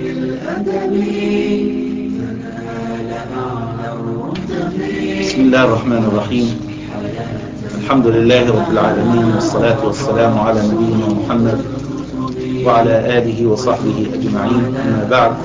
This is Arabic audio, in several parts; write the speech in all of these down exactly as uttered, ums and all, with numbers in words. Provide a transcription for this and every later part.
بسم الله الرحمن الرحيم. الحمد لله رب العالمين، والصلاة والسلام على نبينا محمد وعلى آله وصحبه أجمعين. أما بعد،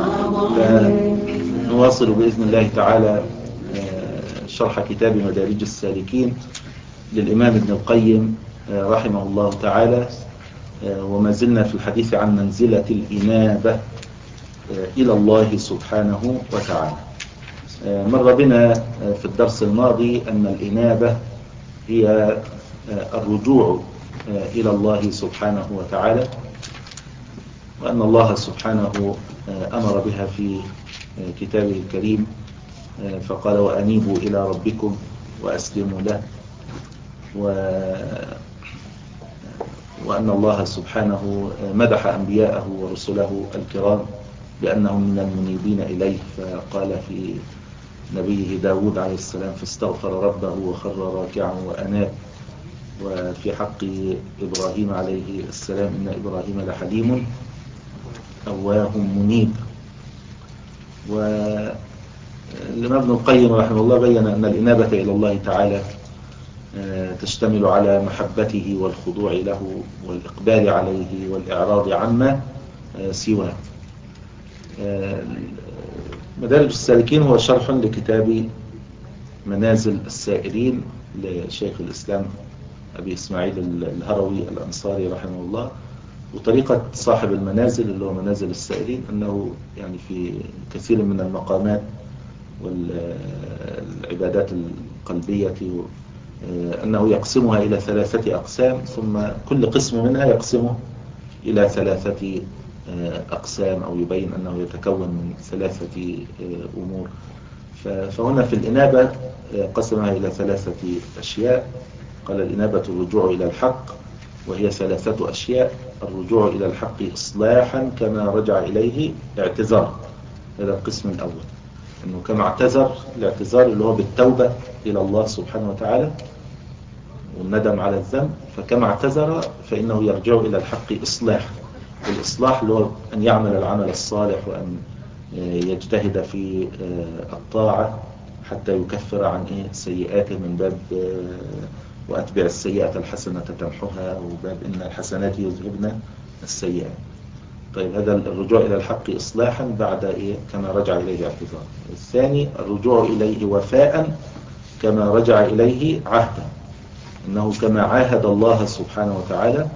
فنواصل بإذن الله تعالى شرح كتاب مدارج السالكين للإمام ابن القيم رحمه الله تعالى، وما زلنا في الحديث عن منزلة الإنابة إلى الله سبحانه وتعالى. مر بنا في الدرس الماضي أن الإنابة هي الرجوع إلى الله سبحانه وتعالى، وأن الله سبحانه أمر بها في كتابه الكريم، فقال: وأنيبوا إلى ربكم وأسلموا له، وأن الله سبحانه مدح أنبياءه ورسله الكرام بأنهم من المنيبين إليه، فقال في نبيه داود عليه السلام: فاستغفر ربه وخر راكعا وأناب. وفي حق إبراهيم عليه السلام: إن إبراهيم لحليم أواه منيب. والإمام ابن القيم رحمه الله بين أن الإنابة إلى الله تعالى تشتمل على محبته والخضوع له والإقبال عليه والإعراض عما سواه. مدارج السالكين هو شرح لكتاب منازل السائرين لشيخ الإسلام أبي إسماعيل الهروي الأنصاري رحمه الله. وطريقة صاحب المنازل اللي هو منازل السائرين أنه يعني في كثير من المقامات والعبادات القلبية أنه يقسمها إلى ثلاثة أقسام، ثم كل قسم منها يقسمه إلى ثلاثة أقسام، أو يبين أنه يتكون من ثلاثة أمور. فهنا في الإنابة قسمها إلى ثلاثة أشياء. قال: الإنابة الرجوع إلى الحق، وهي ثلاثة أشياء: الرجوع إلى الحق إصلاحا كما رجع إليه اعتذار. هذا القسم الأول، أنه كما اعتذر، الاعتذار اللي هو بالتوبة إلى الله سبحانه وتعالى والندم على الذنب، فكما اعتذر فإنه يرجع إلى الحق إصلاحا. الإصلاح اللي هو أن يعمل العمل الصالح، وأن يجتهد في الطاعة حتى يكفر عن سيئاته، من باب وأتبع السيئة الحسنة تمحها، وباب إن الحسنات يذهبن السيئات. طيب، هذا الرجوع إلى الحق إصلاحا بعد إيه؟ كما رجع إليه اعتذار. الثاني: الرجوع إليه وفاء كما رجع إليه عهدا، إنه كما عاهد الله سبحانه وتعالى.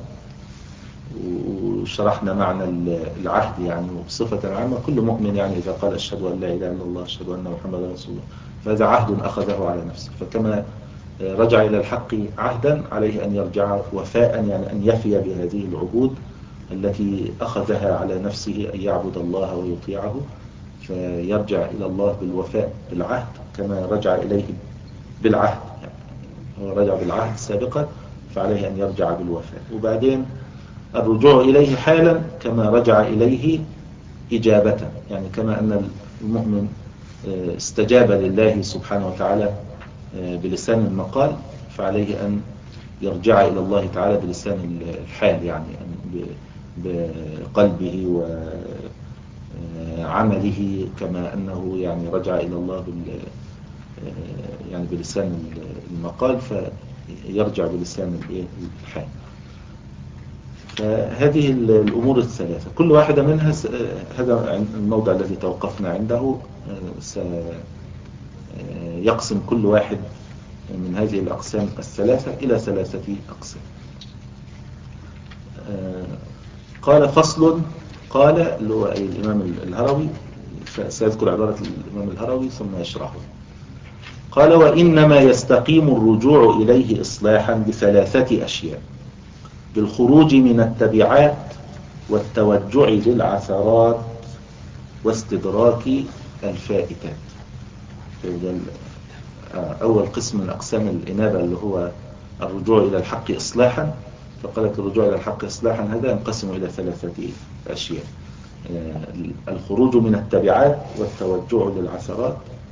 وشرحنا معنى العهد يعني، وبصفة عامة كل مؤمن يعني إذا قال: أشهد أن لا إله إلا الله، أشهد أن محمدا رسول الله، فهذا عهد أخذه على نفسه. فكما رجع إلى الحق عهدا، عليه أن يرجع وفاء، يعني أن يفي بهذه العهود التي أخذها على نفسه، أن يعبد الله ويطيعه، فيرجع إلى الله بالوفاء بالعهد كما رجع إليه بالعهد. يعني هو رجع بالعهد سابقا، فعليه أن يرجع بالوفاء. وبعدين الرجوع إليه حالا كما رجع إليه إجابة، يعني كما أن المؤمن استجاب لله سبحانه وتعالى بلسان المقال، فعليه أن يرجع إلى الله تعالى بلسان الحال، يعني بقلبه وعمله، كما أنه يعني رجع إلى الله يعني بلسان المقال، فيرجع بلسان الحال. فهذه الأمور الثلاثة كل واحدة منها، هذا الموضع الذي توقفنا عنده، سيقسم كل واحد من هذه الأقسام الثلاثة إلى ثلاثة أقسام. قال: فصل. قال اللي هو الإمام الهروي، سيذكر عبارة الإمام الهروي ثم يشرحه. قال: وإنما يستقيم الرجوع إليه إصلاحا بثلاثة أشياء: بالخروج من التبعات، والتوجع للعثرات، واستدراك الفائتات. أول قسم من أقسام الإنابة اللي هو الرجوع إلى الحق إصلاحا، فقالت الرجوع إلى الحق إصلاحا هذا ينقسم إلى ثلاثة أشياء: الخروج من التبعات، والتوجع للعثرات،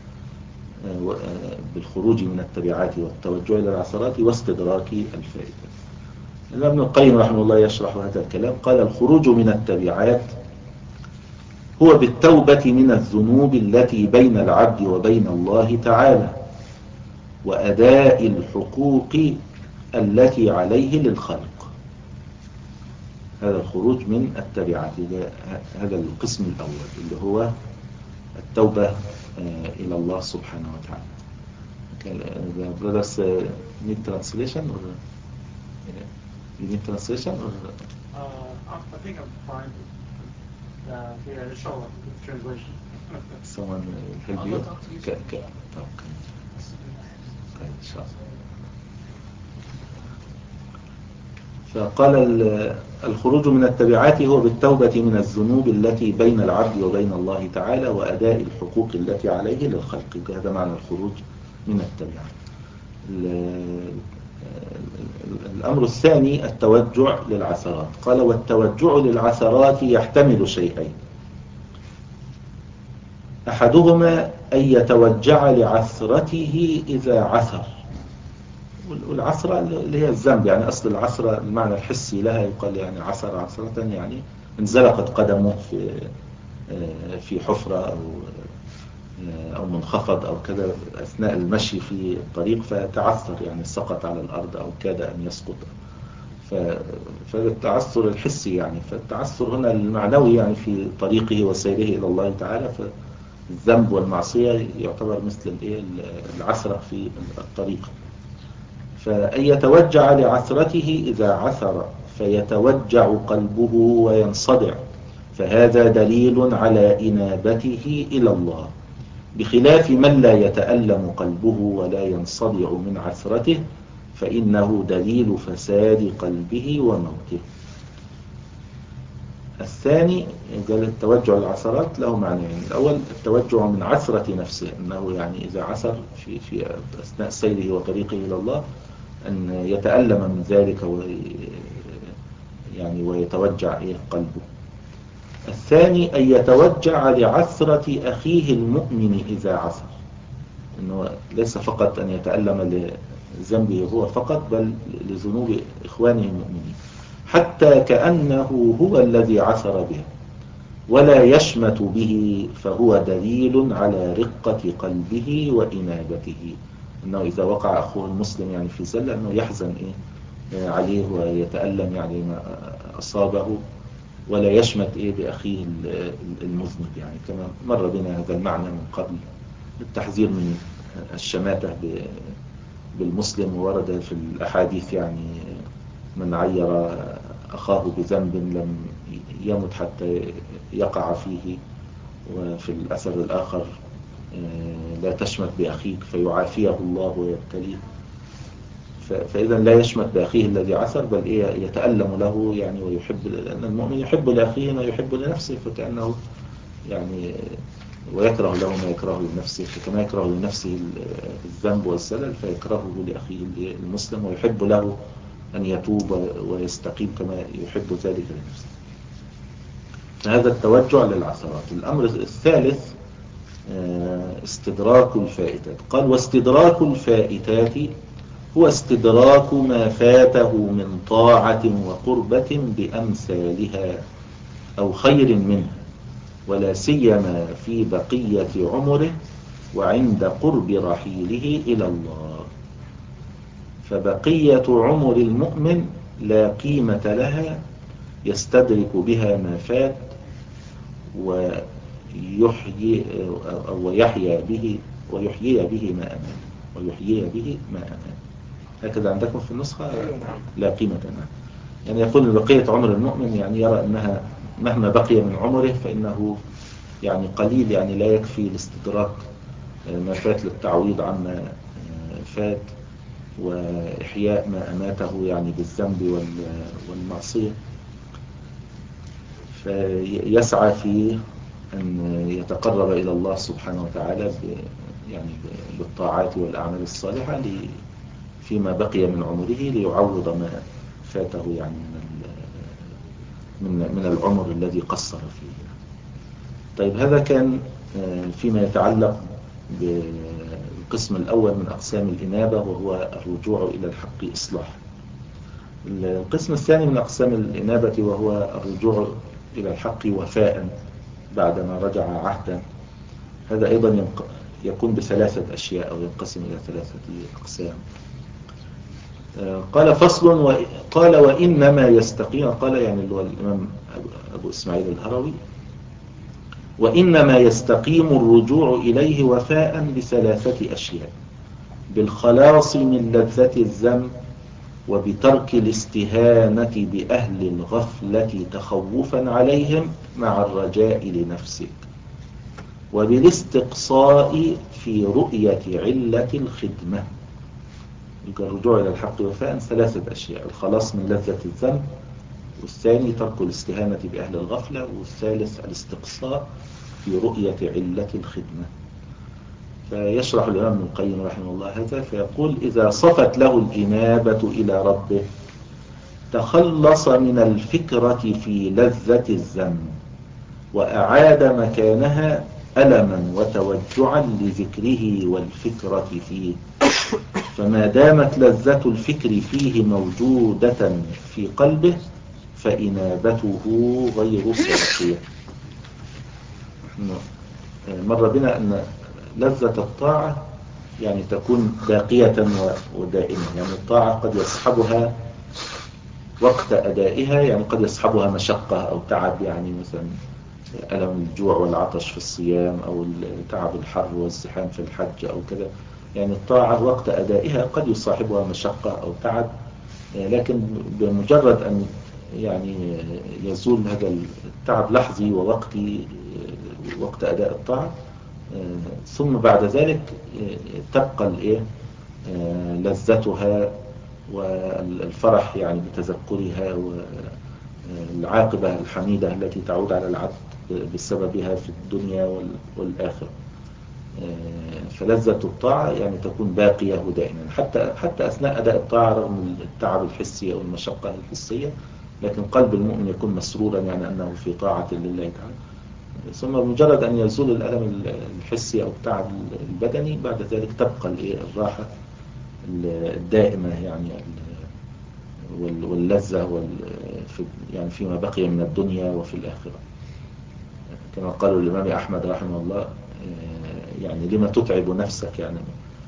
بالخروج من التبعات والتوجع للعثرات، واستدراك الفائتات. الإمام ابن القيم رحمه الله يشرح هذا الكلام. قال: الخروج من التبعات هو بالتوبة من الذنوب التي بين العبد وبين الله تعالى وأداء الحقوق التي عليه للخلق. هذا الخروج من التبعات، هذا القسم الأول اللي هو التوبة إلى الله سبحانه وتعالى. The brothers uh, need translation or uh, you need translation or uh, I think I'm fine. Uh, yeah, inshallah, translation. someone will help you. Okay, okay. Okay. Okay, inshallah. فقال الخروج من التبعات هو بالتوبة من الذنوب التي بين العبد وبين الله تعالى وأداء الحقوق التي عليه للخلق. هذا معنى الخروج من التبعات. الأمر الثاني التوجع للعثرات. قال والتوجع للعثرات يحتمل شيئين، أحدهما أن يتوجع لعثرته إذا عثر، والعثرة اللي هي الذنب، يعني أصل العثرة المعنى الحسي لها يقال يعني عثر عثرة، يعني انزلقت قدمه في في حفرة أو أو منخفض أو كذا أثناء المشي في الطريق فتعثر، يعني سقط على الأرض أو كاد أن يسقط. فهذا التعثر الحسي يعني، فالتعثر هنا المعنوي يعني في طريقه وسيره إلى الله تعالى. فالذنب والمعصية يعتبر مثل العثرة في الطريق. فأن يتوجع لعثرته إذا عثر فيتوجع قلبه وينصدع، فهذا دليل على إنابته إلى الله، بخلاف من لا يتألم قلبه ولا ينصدع من عثرته فإنه دليل فساد قلبه وموته. الثاني قال التوجع للعثرات له معنى، يعني الأول التوجع من عثرة نفسه، أنه يعني إذا عثر في, في أثناء سيره وطريقه إلى الله أن يتألم من ذلك وي يعني ويتوجع إيه قلبه. الثاني أن يتوجع لعثرة أخيه المؤمن إذا عثر، إنه ليس فقط أن يتألم لذنبه هو فقط، بل لذنوب إخوانه المؤمنين، حتى كأنه هو الذي عثر به ولا يشمت به، فهو دليل على رقة قلبه وإنابته، أنه إذا وقع أخوه المسلم يعني في زلة أنه يحزن إيه عليه ويتألم يعني ما أصابه، ولا يشمت إيه بأخيه المذنب، يعني كما مر بنا هذا المعنى من قبل، التحذير من الشماتة بالمسلم. وورد في الأحاديث يعني من عير أخاه بذنب لم يمت حتى يقع فيه، وفي الأثر الآخر لا تشمت بأخيك فيعافيه الله ويبتليه. فإذا لا يشمت بأخيه الذي عثر، بل إيه يتألم له يعني ويحب، لأن المؤمن يحب لأخيه ما يحب لنفسه، فكأنه يعني ويكره له ما يكره لنفسه، كما يكره لنفسه الذنب والزلل فيكرهه لأخيه المسلم، ويحب له أن يتوب ويستقيم كما يحب ذلك لنفسه. فهذا التوجع للعثرات. الأمر الثالث استدراك الفائتات. قال واستدراك الفائتات هو استدراك ما فاته من طاعة وقربة بأمثالها أو خير منها، ولا سيما في بقية عمره وعند قرب رحيله إلى الله. فبقية عمر المؤمن لا قيمة لها يستدرك بها ما فات ويحيي أو يحيى به ويحيي به ما أمام ويحيي به ما أمام. هكذا عندكم في النسخة لا قيمة لها، يعني يقول بقية عمر المؤمن يعني يرى أنها مهما بقي من عمره فإنه يعني قليل، يعني لا يكفي لاستدراك ما فات للتعويض عما فات وإحياء ما أماته يعني بالذنب والمعصية. فيسعى في أن يتقرب إلى الله سبحانه وتعالى يعني بالطاعات والأعمال الصالحة فيما بقي من عمره ليعوض ما فاته يعني من من العمر الذي قصر فيه. طيب هذا كان فيما يتعلق بالقسم الأول من أقسام الإنابة، وهو الرجوع إلى الحق إصلاح. القسم الثاني من أقسام الإنابة وهو الرجوع إلى الحق وفاء، بعدما رجع عهدا، هذا أيضا يكون بثلاثة أشياء أو ينقسم إلى ثلاثة أقسام. قال فصل، قال وإنما يستقيم، قال يعني اللي هو الإمام أبو إسماعيل الهروي، وإنما يستقيم الرجوع إليه وفاء بثلاثة أشياء: بالخلاص من لذة الذنب، وبترك الاستهانة بأهل الغفلة تخوفا عليهم مع الرجاء لنفسك، وبالاستقصاء في رؤية علة الخدمة. الرجوع إلى الحق وفاء ثلاثة أشياء: الخلاص من لذة الذنب، والثاني ترك الاستهانة بأهل الغفلة، والثالث الاستقصاء في رؤية علة الخدمة. فيشرح الإمام ابن القيم رحمه الله هذا فيقول: إذا صفت له الإنابة إلى ربه تخلص من الفكرة في لذة الذنب، وأعاد مكانها ألما وتوجعا لذكره والفكرة فيه، فما دامت لذة الفكر فيه موجودة في قلبه فإنابته غير صافية. مر بنا أن لذة الطاعة يعني تكون باقية ودائمة، يعني الطاعة قد يصحبها وقت أدائها، يعني قد يصحبها مشقة أو تعب، يعني مثلا ألم الجوع والعطش في الصيام، أو تعب الحر والزحام في الحج أو كذا. يعني الطاعة وقت أدائها قد يصاحبها مشقة أو تعب، لكن بمجرد أن يعني يزول هذا التعب لحظي ووقتي وقت أداء الطاعة، ثم بعد ذلك تبقى الإيه لذتها والفرح يعني بتذكرها، والعاقبة الحميدة التي تعود على العبد بسببها في الدنيا والآخرة. فلذة الطاعة يعني تكون باقية دائما حتى حتى أثناء أداء الطاعة رغم التعب الحسي أو المشقة الحسية، لكن قلب المؤمن يكون مسرورا يعني أنه في طاعة لله تعالى. ثم بمجرد أن يزول الألم الحسي أو التعب البدني بعد ذلك تبقى الراحة الدائمة يعني واللذة يعني فيما بقي من الدنيا وفي الآخرة. كما قالوا الإمام أحمد رحمه الله يعني لما تتعب نفسك، يعني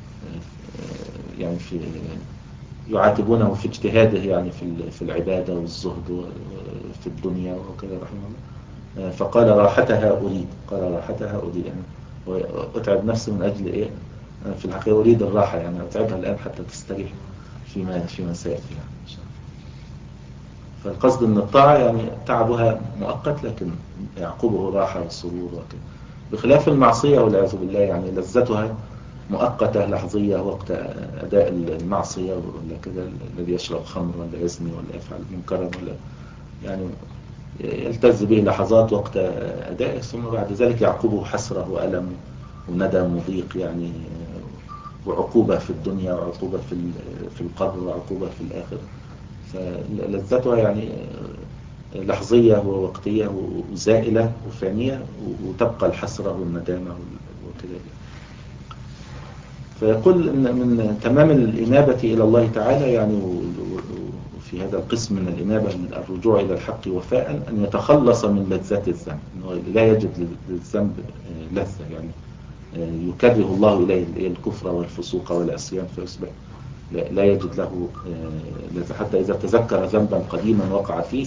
يعني في يعاتبونه في اجتهاده يعني في في العبادة والزهد في الدنيا وكذا رحمه الله. فقال راحتها أريد، قال راحتها أريد يعني أتعب نفسي من أجل إيه؟ في الحقيقة أريد الراحة، يعني أتعبها الآن حتى تستريح فيما فيما سيأتي يعني إن شاء الله. فالقصد أن الطاعة يعني تعبها مؤقت لكن يعقبه راحة وسرور وكذا، بخلاف المعصية والعياذ بالله يعني لذتها مؤقتة لحظية وقت أداء المعصية، ولا كذا الذي يشرب خمر ولا يزني ولا يفعل منكرا ولا يعني يلتز به لحظات وقت أدائه، ثم بعد ذلك يعقبه حسرة وألم وندم وضيق يعني، وعقوبة في الدنيا وعقوبة في في القبر وعقوبة في الآخرة. فلذتها يعني لحظية ووقتية وزائلة وفانية، وتبقى الحسرة والندامة وكذا. فيقول إن من تمام الإنابة إلى الله تعالى يعني في هذا القسم من الإنابة الرجوع إلى الحق وفاء أن يتخلص من لذات الذنب، إنه لا يجد للذنب لذة، يعني يكره الله إليه الكفر والفسوق والعصيان فيصبح لا يجد له لذة، حتى إذا تذكر ذنبا قديما وقع فيه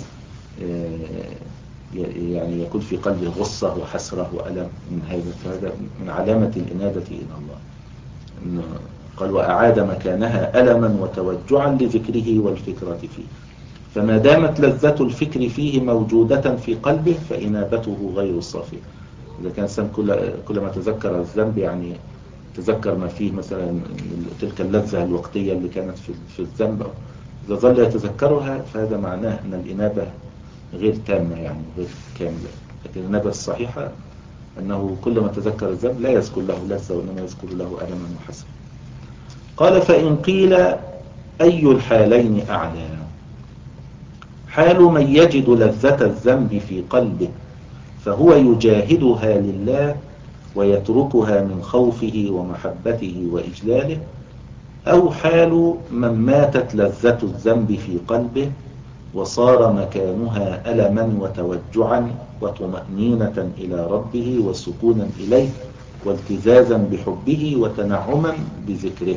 يعني يكون في قلبه غصة وحسرة وألم من هذا. فهذا من علامة الإنابة إلى الله. قال وأعاد مكانها ألما وتوجعا لذكره والفكرة فيه، فما دامت لذة الفكر فيه موجودة في قلبه فإنابته غير صافية. إذا كان الإنسان كل كلما تذكر الذنب يعني تذكر ما فيه مثلا تلك اللذة الوقتية اللي كانت في في الذنب، إذا ظل يتذكرها فهذا معناه أن الإنابة غير تامة يعني غير كاملة. لكن الإنابة الصحيحة أنه كلما تذكر الذنب لا يذكر له لذة وإنما يذكر له ألما وحسرة. قال فإن قيل أي الحالين أعلى؟ حال من يجد لذة الذنب في قلبه فهو يجاهدها لله ويتركها من خوفه ومحبته وإجلاله، أو حال من ماتت لذة الذنب في قلبه وصار مكانها ألما وتوجعا وطمأنينة إلى ربه وسكونا إليه والتذاذا بحبه وتنعما بذكره.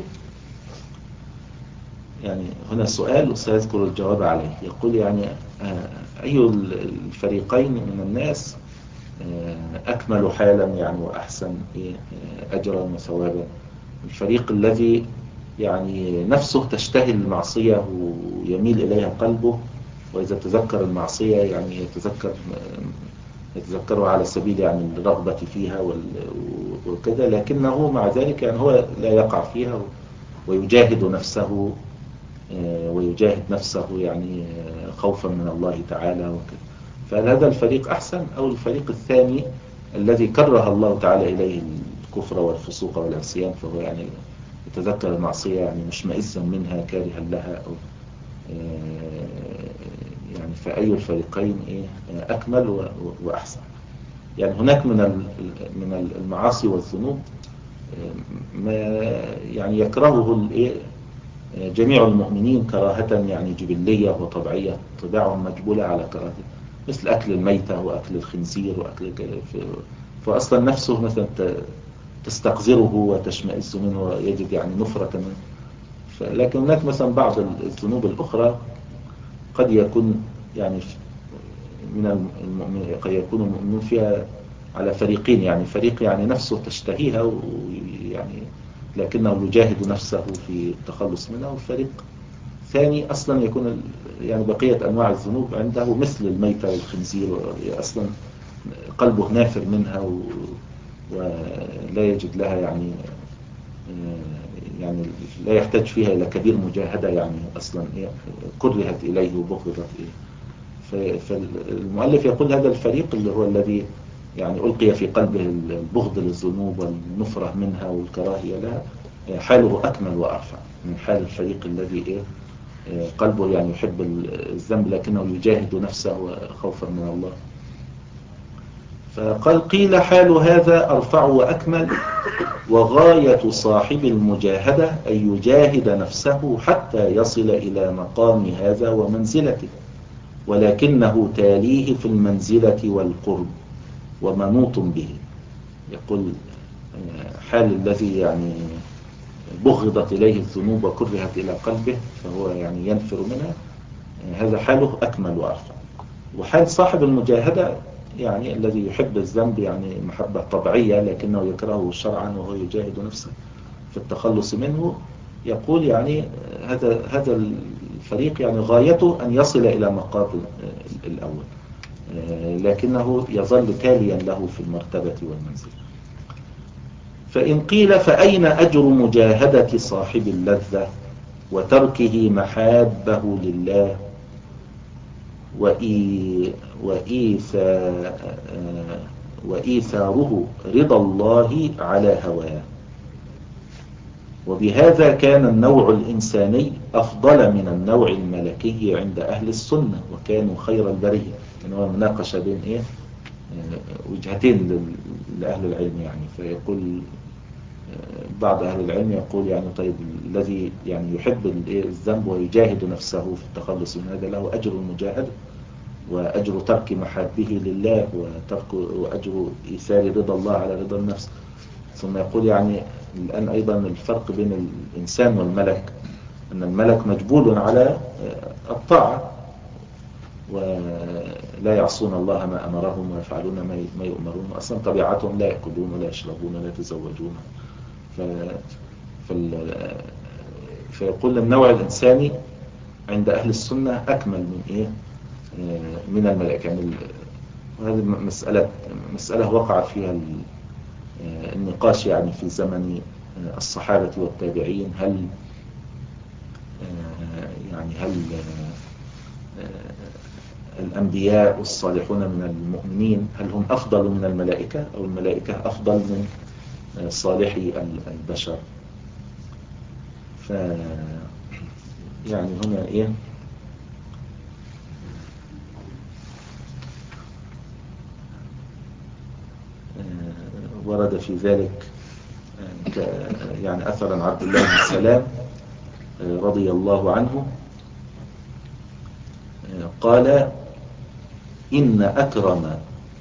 يعني هنا سؤال وسيذكر الجواب عليه. يقول يعني أي الفريقين من الناس أكمل حالا يعني وأحسن أجرا وثوابا؟ الفريق الذي يعني نفسه تشتهي المعصية ويميل إليها قلبه، وإذا تذكر المعصية يعني يتذكر يتذكرها على سبيل يعني الرغبة فيها وكذا، لكنه مع ذلك يعني هو لا يقع فيها ويجاهد نفسه ويجاهد نفسه يعني خوفا من الله تعالى وكذا. فهل هذا الفريق أحسن أو الفريق الثاني الذي كره الله تعالى إليه الكفر والفسوق والعصيان، فهو يعني يتذكر المعصية يعني مشمئزا منها كارها لها أو يعني فأي الفريقين إيه أكمل وأحسن؟ يعني هناك من من المعاصي والذنوب ما يعني يكرهه جميع المؤمنين كراهة يعني جبلية وطبيعية، طباعهم مجبولة على كراهته، مثل أكل الميتة وأكل الخنزير وأكل فأصلا نفسه مثلا تستقذره وتشمئز منه ويجد يعني نفرة منه. لكن هناك مثلا بعض الذنوب الأخرى قد يكون يعني من المؤمنين قد يكون المؤمنون فيها على فريقين، يعني فريق يعني نفسه تشتهيها ويعني لكنه يجاهد نفسه في التخلص منها، وفريق ثاني أصلا يكون يعني بقية أنواع الذنوب عنده مثل الميتة والخنزير أصلا قلبه نافر منها ولا يجد لها يعني يعني لا يحتاج فيها إلى كبير مجاهدة، يعني أصلا كرهت إليه وبغضت إليه. فالمؤلف يقول هذا الفريق اللي هو الذي يعني ألقي في قلبه البغض للذنوب والنفرة منها والكراهية لها حاله أكمل وأرفع من حال الفريق الذي إيه قلبه يعني يحب الذنب لكنه يجاهد نفسه خوفا من الله. فقال قيل حال هذا أرفع وأكمل، وغاية صاحب المجاهدة أن يجاهد نفسه حتى يصل إلى مقام هذا ومنزلته، ولكنه تاليه في المنزلة والقرب ومنوط به. يقول حال الذي يعني بغضت إليه الذنوب وكرهت إلى قلبه فهو يعني ينفر منها، هذا حاله أكمل وأرفع. وحال صاحب المجاهدة يعني الذي يحب الذنب يعني محبة طبيعية لكنه يكرهه شرعا وهو يجاهد نفسه في التخلص منه، يقول يعني هذا هذا الفريق يعني غايته أن يصل إلى مقام الأول لكنه يظل تاليا له في المرتبة والمنزل. فإن قيل فأين أجر مجاهدة صاحب اللذة وتركه محابه لله وإيثاره رضا الله على هواه؟ وبهذا كان النوع الإنساني أفضل من النوع الملكي عند أهل السنة وكانوا خير البرية. يعني هو مناقشة بين إيه وجهتين لأهل العلم. يعني فيقول بعض أهل العلم يقول يعني طيب الذي يعني يحب الذنب ويجاهد نفسه في التخلص من هذا له أجر المجاهدة وأجر ترك محابه لله وترك وأجر إيثار رضا الله على رضا النفس. ثم يقول يعني الآن أيضا الفرق بين الإنسان والملك أن الملك مجبول على الطاعة ولا يعصون الله ما أمرهم ويفعلون ما يؤمرون، أصلا طبيعتهم لا يأكلون ولا يشربون ولا يتزوجون. ف... فال... فيقول النوع الإنساني عند أهل السنة أكمل من إيه من الملائكة. يعني هذه مسألة مسألة وقع فيها النقاش يعني في زمن الصحابة والتابعين، هل يعني هل الأنبياء والصالحون من المؤمنين هل هم أفضل من الملائكة أو الملائكة أفضل من صالحي البشر؟ ف يعني هنا إيه ورد في ذلك يعني أثر عن عبد الله بن سلام رضي الله عنه قال إن أكرم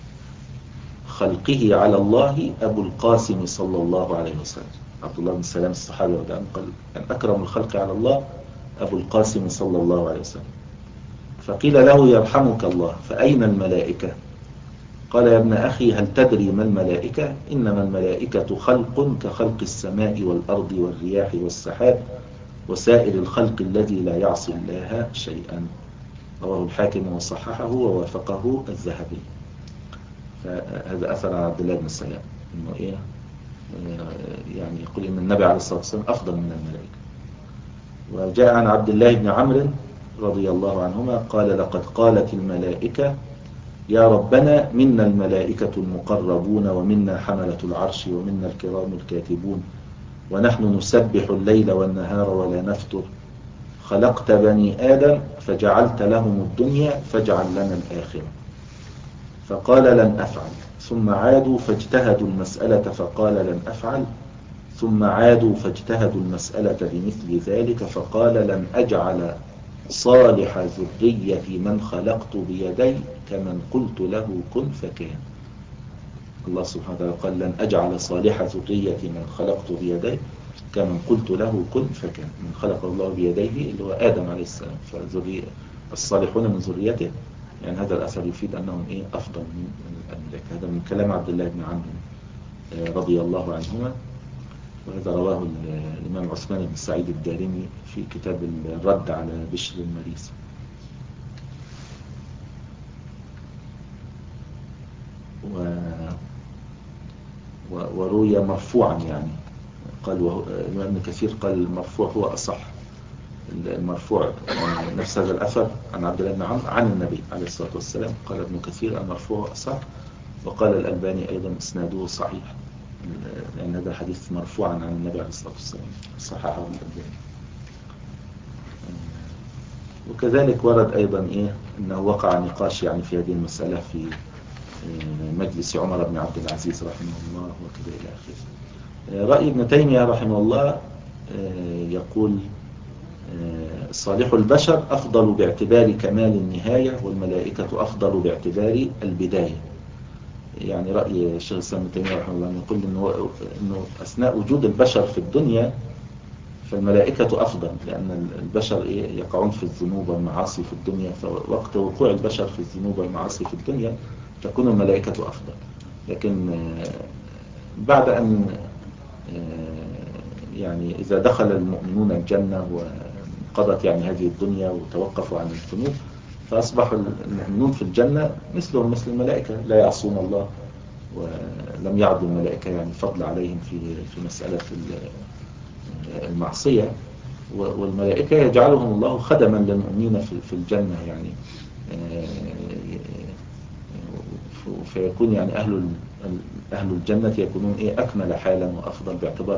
خلقه على الله أبو القاسم صلى الله عليه وسلم. عبد الله بن سلام الصحابي رضي الله عنه قال أن أكرم الخلق على الله أبو القاسم صلى الله عليه وسلم. فقيل له يرحمك الله فأين الملائكة؟ قال يا ابن أخي هل تدري ما الملائكة؟ إنما الملائكة خلق كخلق السماء والأرض والرياح والسحاب وسائر الخلق الذي لا يعصي الله شيئا. رواه الحاكم وصححه ووافقه الذهبي. فهذا أثر عن عبد الله بن سلام إنه إيه يعني يقول إن النبي عليه الصلاة والسلام أفضل من الملائكة. وجاء عن عبد الله بن عمرو رضي الله عنهما قال لقد قالت الملائكة يا ربنا منا الملائكة المقربون ومنا حملة العرش ومنا الكرام الكاتبون ونحن نسبح الليل والنهار ولا نفتر خلقت بني آدم فجعلت لهم الدنيا فاجعل لنا الآخرة. فقال لن أفعل. ثم عادوا فاجتهدوا المسألة فقال لن أفعل. ثم عادوا فاجتهدوا المسألة بمثل ذلك فقال لن أجعل صالح ذرية من خلقت بيدي كمن قلت له كن فكان. الله سبحانه وتعالى قال لن أجعل صالح ذرية من خلقت بيدي كمن قلت له كن فكان. من خلق الله بيديه اللي هو آدم عليه السلام، فذرية الصالحون من ذريته. يعني هذا الأثر يفيد أنهم إيه أفضل من الملائكة. هذا من كلام عبد الله بن عمرو رضي الله عنهما. وهذا رواه الإمام عثمان بن سعيد الدارمي في كتاب الرد على بشر المريسي. و... و... وروي مرفوعا يعني قال وهو... الإمام ابن كثير قال المرفوع هو أصح. المرفوع يعني نفس هذا الأثر عن عبد الله بن عمرو عن النبي عليه الصلاة والسلام. قال ابن كثير المرفوع أصح. وقال الألباني أيضا إسناده صحيح لأن هذا حديث مرفوعا عن النبي عليه الصلاة والسلام صححه الألباني. وكذلك ورد أيضا إيه أنه وقع نقاش يعني في هذه المسألة في مجلس عمر بن عبد العزيز رحمه الله وكذا إلى آخره. رأي ابن تيمية رحمه الله يقول صالح البشر أفضل باعتبار كمال النهاية والملائكة أفضل باعتبار البداية. يعني رأي الشيخ الإسلام ابن تيمية رحمه الله يقول إنه, إنه أثناء وجود البشر في الدنيا فالملائكة أفضل لأن البشر يقعون في الذنوب والمعاصي في الدنيا. فوقت وقوع البشر في الذنوب والمعاصي في الدنيا تكون الملائكة أفضل. لكن بعد أن يعني إذا دخل المؤمنون الجنة وقضت يعني هذه الدنيا وتوقفوا عن الذنوب فأصبح المؤمنون في الجنة مثلهم مثل الملائكة لا يعصون الله ولم يعد الملائكة يعني فضل عليهم في في مسألة المعصية. والملائكة يجعلهم الله خدما للمؤمنين في الجنة يعني فيكون يعني أهل أهل الجنة يكونون إيه أكمل حالا وأفضل باعتبار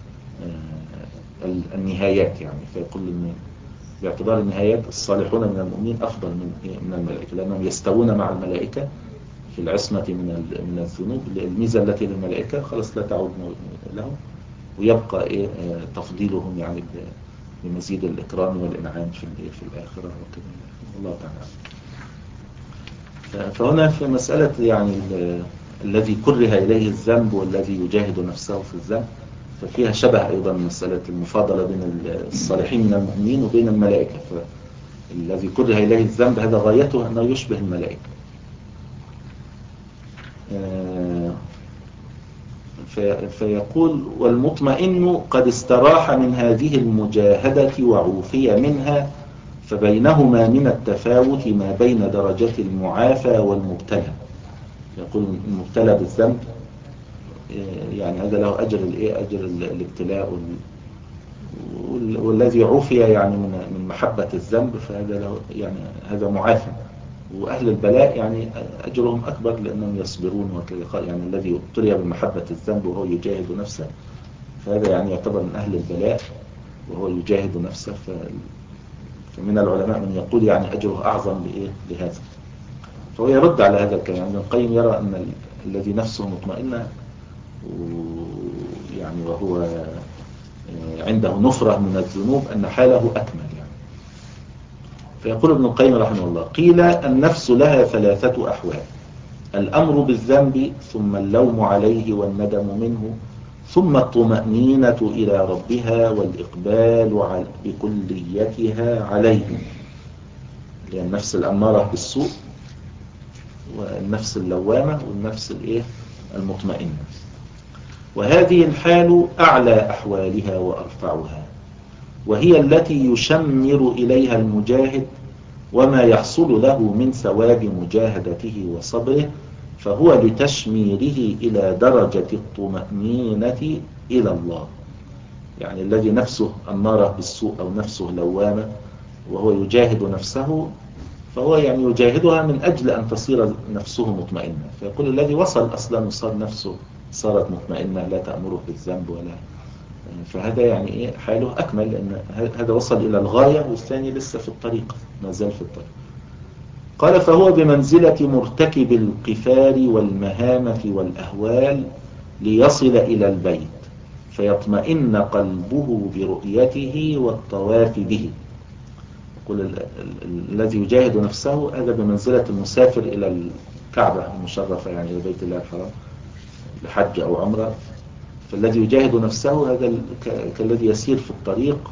النهايات يعني. فيقول إن باعتبار النهايات الصالحون من المؤمنين أفضل من من الملائكة لأنهم يستوون مع الملائكة في العصمة من من الذنوب. الميزة التي للملائكة خلاص لا تعود لهم ويبقى إيه تفضيلهم يعني بمزيد الإكرام والإنعام في في الآخرة وكذا. الله تعالى. فهنا في مسألة يعني الذي كره إليه الذنب والذي يجاهد نفسه في الذنب ففيها شبه أيضا مسألة المفاضلة بين الصالحين من المؤمنين وبين الملائكة. فالذي كره إليه الذنب هذا غايته أنه يشبه الملائكة. فيقول والمطمئن قد استراح من هذه المجاهدة وعوفي منها فبينهما من التفاوت ما بين درجة المعافى والمبتلى. يقول المبتلى بالذنب يعني هذا له أجر الإيه أجر الابتلاء والذي عوفي يعني من محبة الذنب فهذا له يعني هذا معافى. وأهل البلاء يعني أجرهم أكبر لأنهم يصبرون وكذا. يعني الذي ابتلي بمحبة الذنب وهو يجاهد نفسه فهذا يعني يعتبر من أهل البلاء وهو يجاهد نفسه. فمن العلماء من يقول يعني أجره أعظم لإيه لهذا. فهو يرد على هذا الكلام. ابن القيم يرى أن الذي نفسه مطمئنة يعني وهو عنده نفرة من الذنوب أن حاله أكمل يعني. فيقول ابن القيم رحمه الله: قيل النفس لها ثلاثة أحوال: الأمر بالذنب، ثم اللوم عليه والندم منه، ثم الطمأنينة إلى ربها والإقبال بكليتها عليه. اللي هي النفس الأمارة بالسوء، والنفس اللوامة، والنفس الإيه المطمئنة. وهذه الحال أعلى أحوالها وأرفعها، وهي التي يشمر إليها المجاهد وما يحصل له من ثواب مجاهدته وصبره، فهو لتشميره إلى درجة الطمأنينة إلى الله. يعني الذي نفسه أمارة بالسوء أو نفسه لوامة وهو يجاهد نفسه، فهو يعني يجاهدها من أجل أن تصير نفسه مطمئنة. فيقول الذي وصل أصلا وصار نفسه صارت مطمئنة لا تأمره بالذنب ولا، فهذا يعني إيه حاله أكمل، لأن هذا وصل إلى الغاية والثاني لسه في الطريق، ما زال في الطريق. قال: فهو بمنزلة مرتكب القفار والمهامة والأهوال ليصل إلى البيت فيطمئن قلبه برؤيته والطواف به. يقول الذي يجاهد نفسه هذا بمنزلة المسافر إلى الكعبة المشرفة، يعني إلى بيت الله الحرام لحج أو عمرة. فالذي يجاهد نفسه هذا كالذي يسير في الطريق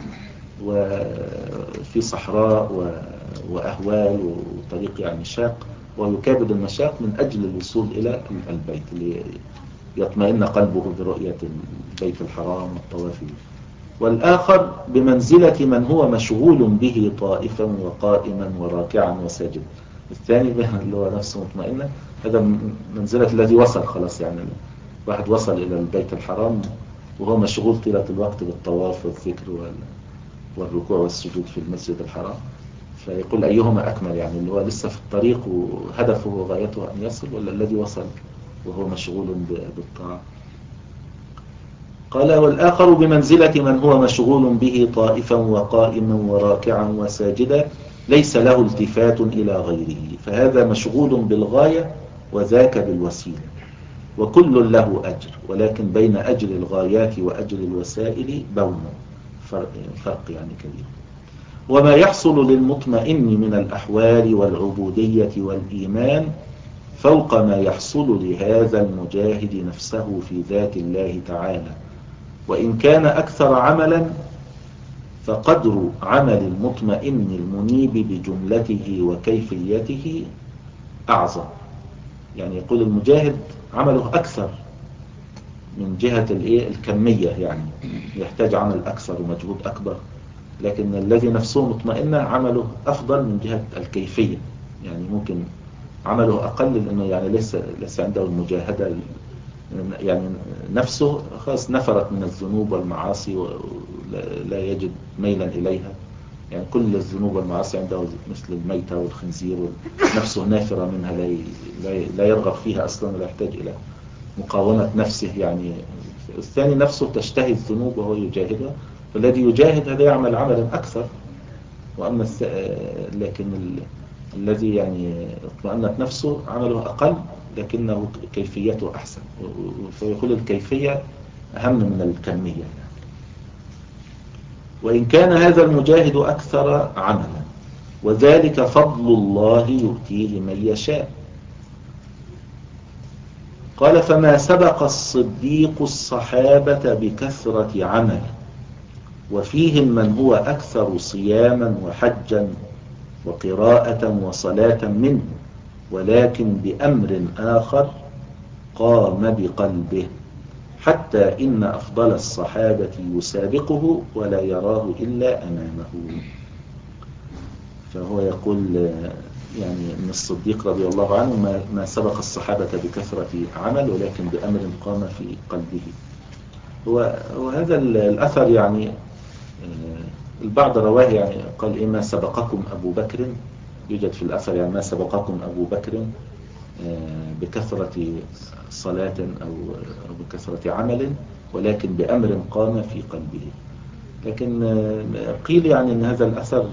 وفي صحراء وأهوال وطريق يعني شاق، ويكابد المشاق من أجل الوصول إلى البيت ليطمئن قلبه برؤية البيت الحرام والطواف به. والآخر بمنزلة من هو مشغول به طائفا وقائما وراكعا وساجدا. الثاني اللي هو نفسه مطمئنة، هذا منزلة الذي وصل خلاص، يعني واحد وصل إلى البيت الحرام وهو مشغول طيلة الوقت بالطواف والذكر والركوع والسجود في المسجد الحرام. فيقول أيهما أكمل، يعني اللي هو لسه في الطريق وهدفه وغايته أن يصل، ولا الذي وصل وهو مشغول بالطاعة؟ قال: والآخر بمنزلة من هو مشغول به طائفا وقائما وراكعا وساجدا ليس له التفات إلى غيره، فهذا مشغول بالغاية وذاك بالوسيلة، وكل له أجر، ولكن بين أجر الغايات وأجر الوسائل بون فرق, فرق يعني كبير. وما يحصل للمطمئن من الأحوال والعبودية والإيمان فوق ما يحصل لهذا المجاهد نفسه في ذات الله تعالى، وإن كان أكثر عملا فقدر عمل المطمئن المنيب بجملته وكيفيته أعظم. يعني يقول المجاهد عمله أكثر من جهة الكمية، يعني يحتاج عمل أكثر ومجهود أكبر، لكن الذي نفسه مطمئنة عمله أفضل من جهة الكيفية. يعني ممكن عمله أقل لأنه يعني ليس ليس عنده المجاهدة، يعني نفسه خلاص نفرت من الذنوب والمعاصي ولا يجد ميلا إليها. يعني كل الذنوب والمعاصي عنده مثل الميتة والخنزير، نفسه نافرة منها، لا يرغب فيها أصلا ولا يحتاج إلى مقاومة نفسه. يعني الثاني نفسه تشتهي الذنوب وهو يجاهدها، فالذي يجاهد هذا يعمل عملا أكثر. وأما لكن ال... الذي يعني اطمأنت نفسه عمله أقل لكنه كيفيته أحسن، فيقول الكيفية أهم من الكمية يعني. وإن كان هذا المجاهد أكثر عملا، وذلك فضل الله يؤتيه من يشاء. قال: فما سبق الصديق الصحابة بكثرة عمل، وفيهم من هو أكثر صياما وحجا وقراءة وصلاة منه، ولكن بأمر آخر قام بقلبه، حتى إن أفضل الصحابة يسابقه ولا يراه إلا أمامه. فهو يقول يعني أن الصديق رضي الله عنه ما سبق الصحابة بكثرة عمل، ولكن بأمر قام في قلبه. وهذا الأثر يعني البعض رواه، يعني قال إيه: ما سبقكم أبو بكر، يوجد في الأثر يعني ما سبقكم أبو بكر بكثرة صلاة أو بكثرة عمل، ولكن بأمر قام في قلبه. لكن قيل يعني أن هذا الأثر